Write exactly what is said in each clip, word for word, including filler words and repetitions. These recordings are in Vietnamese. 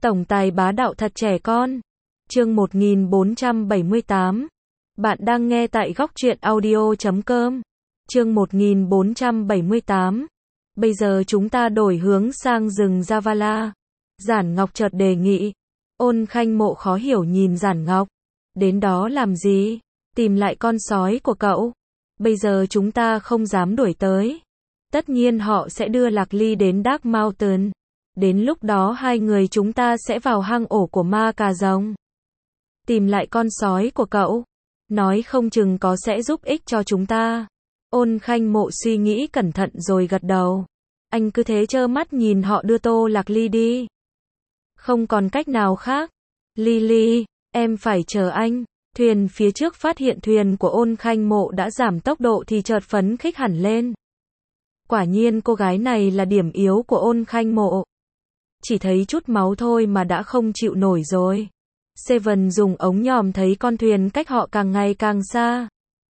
Tổng tài bá đạo thật trẻ con. Chương một nghìn bốn trăm bảy mươi tám. Bạn đang nghe tại góc truyện audio chấm com. Chương một nghìn bốn trăm bảy mươi tám. Bây giờ chúng ta đổi hướng sang rừng Javala. Giản Ngọc chợt đề nghị. Ôn Khanh Mộ khó hiểu nhìn Giản Ngọc. Đến đó làm gì? Tìm lại con sói của cậu. Bây giờ chúng ta không dám đuổi tới. Tất nhiên họ sẽ đưa Lạc Ly đến Dark Mountain. Đến lúc đó hai người chúng ta sẽ vào hang ổ của ma cà rồng. Tìm lại con sói của cậu. Nói không chừng có sẽ giúp ích cho chúng ta. Ôn Khanh Mộ suy nghĩ cẩn thận rồi gật đầu. Anh cứ thế trơ mắt nhìn họ đưa Tô Lạc Ly đi. Không còn cách nào khác. Lily, em phải chờ anh. Thuyền phía trước phát hiện thuyền của Ôn Khanh Mộ đã giảm tốc độ thì chợt phấn khích hẳn lên. Quả nhiên cô gái này là điểm yếu của Ôn Khanh Mộ. Chỉ thấy chút máu thôi mà đã không chịu nổi rồi. Seven dùng ống nhòm thấy con thuyền cách họ càng ngày càng xa.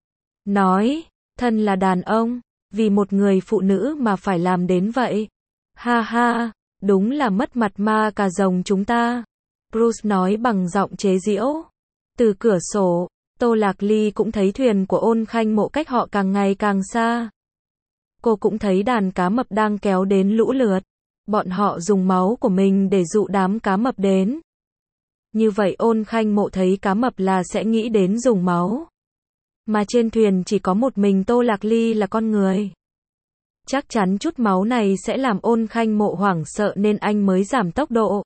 Nói, thân là đàn ông, vì một người phụ nữ mà phải làm đến vậy. Ha ha, đúng là mất mặt ma cà rồng chúng ta. Bruce nói bằng giọng chế giễu. Từ cửa sổ, Tô Lạc Ly cũng thấy thuyền của Ôn Khanh Mộ cách họ càng ngày càng xa. Cô cũng thấy đàn cá mập đang kéo đến lũ lượt. Bọn họ dùng máu của mình để dụ đám cá mập đến. Như vậy Ôn Khanh Mộ thấy cá mập là sẽ nghĩ đến dùng máu. Mà trên thuyền chỉ có một mình Tô Lạc Ly là con người. Chắc chắn chút máu này sẽ làm Ôn Khanh Mộ hoảng sợ nên anh mới giảm tốc độ.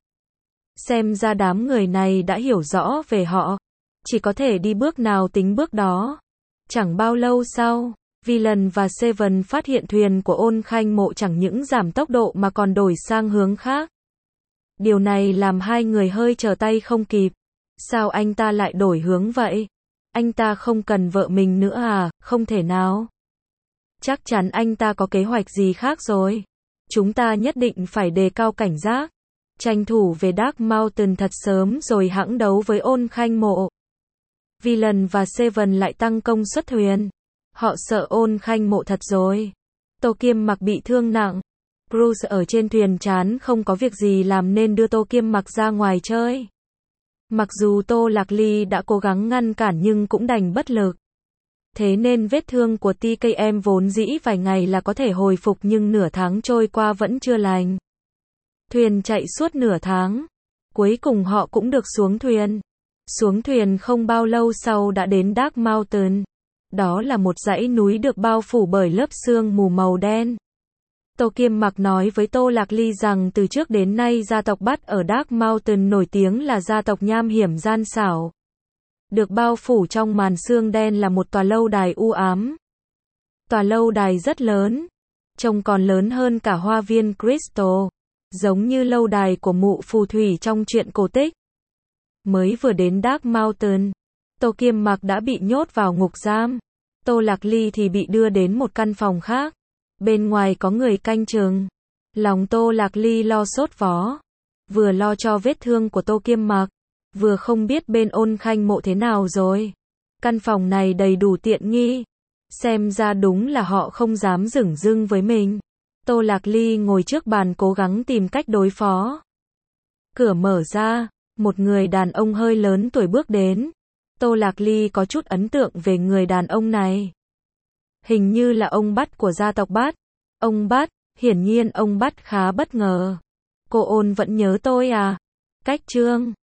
Xem ra đám người này đã hiểu rõ về họ. Chỉ có thể đi bước nào tính bước đó. Chẳng bao lâu sau, Villain và Seven phát hiện thuyền của Ôn Khanh Mộ chẳng những giảm tốc độ mà còn đổi sang hướng khác. Điều này làm hai người hơi trở tay không kịp. Sao anh ta lại đổi hướng vậy? Anh ta không cần vợ mình nữa à? Không thể nào. Chắc chắn anh ta có kế hoạch gì khác rồi. Chúng ta nhất định phải đề cao cảnh giác. Tranh thủ về Dark Mountain thật sớm rồi hãng đấu với Ôn Khanh Mộ. Villain và Seven lại tăng công suất thuyền. Họ sợ Ôn Khanh Mộ thật rồi. Tô Kiêm Mặc bị thương nặng. Bruce ở trên thuyền chán không có việc gì làm nên đưa Tô Kiêm Mặc ra ngoài chơi. Mặc dù Tô Lạc Ly đã cố gắng ngăn cản nhưng cũng đành bất lực. Thế nên vết thương của tê ca em vốn dĩ vài ngày là có thể hồi phục nhưng nửa tháng trôi qua vẫn chưa lành. Thuyền chạy suốt nửa tháng. Cuối cùng họ cũng được xuống thuyền. Xuống thuyền không bao lâu sau đã đến Dark Mountain. Đó là một dãy núi được bao phủ bởi lớp sương mù màu đen. Tô Kiêm Mặc nói với Tô Lạc Ly rằng từ trước đến nay gia tộc Bắt ở Dark Mountain nổi tiếng là gia tộc nham hiểm gian xảo. Được bao phủ trong màn sương đen là một tòa lâu đài u ám. Tòa lâu đài rất lớn. Trông còn lớn hơn cả hoa viên Crystal. Giống như lâu đài của mụ phù thủy trong truyện cổ tích. Mới vừa đến Dark Mountain, Tô Kiêm Mặc đã bị nhốt vào ngục giam. Tô Lạc Ly thì bị đưa đến một căn phòng khác. Bên ngoài có người canh chừng. Lòng Tô Lạc Ly lo sốt vó. Vừa lo cho vết thương của Tô Kiêm Mặc, vừa không biết bên Ôn Khanh Mộ thế nào rồi. Căn phòng này đầy đủ tiện nghi. Xem ra đúng là họ không dám dửng dưng với mình. Tô Lạc Ly ngồi trước bàn cố gắng tìm cách đối phó. Cửa mở ra, một người đàn ông hơi lớn tuổi bước đến. Tô Lạc Ly có chút ấn tượng về người đàn ông này. Hình như là ông Bắt của gia tộc Bắt. Ông Bắt, hiển nhiên ông Bắt khá bất ngờ. Cô Ôn vẫn nhớ tôi à? Cách chương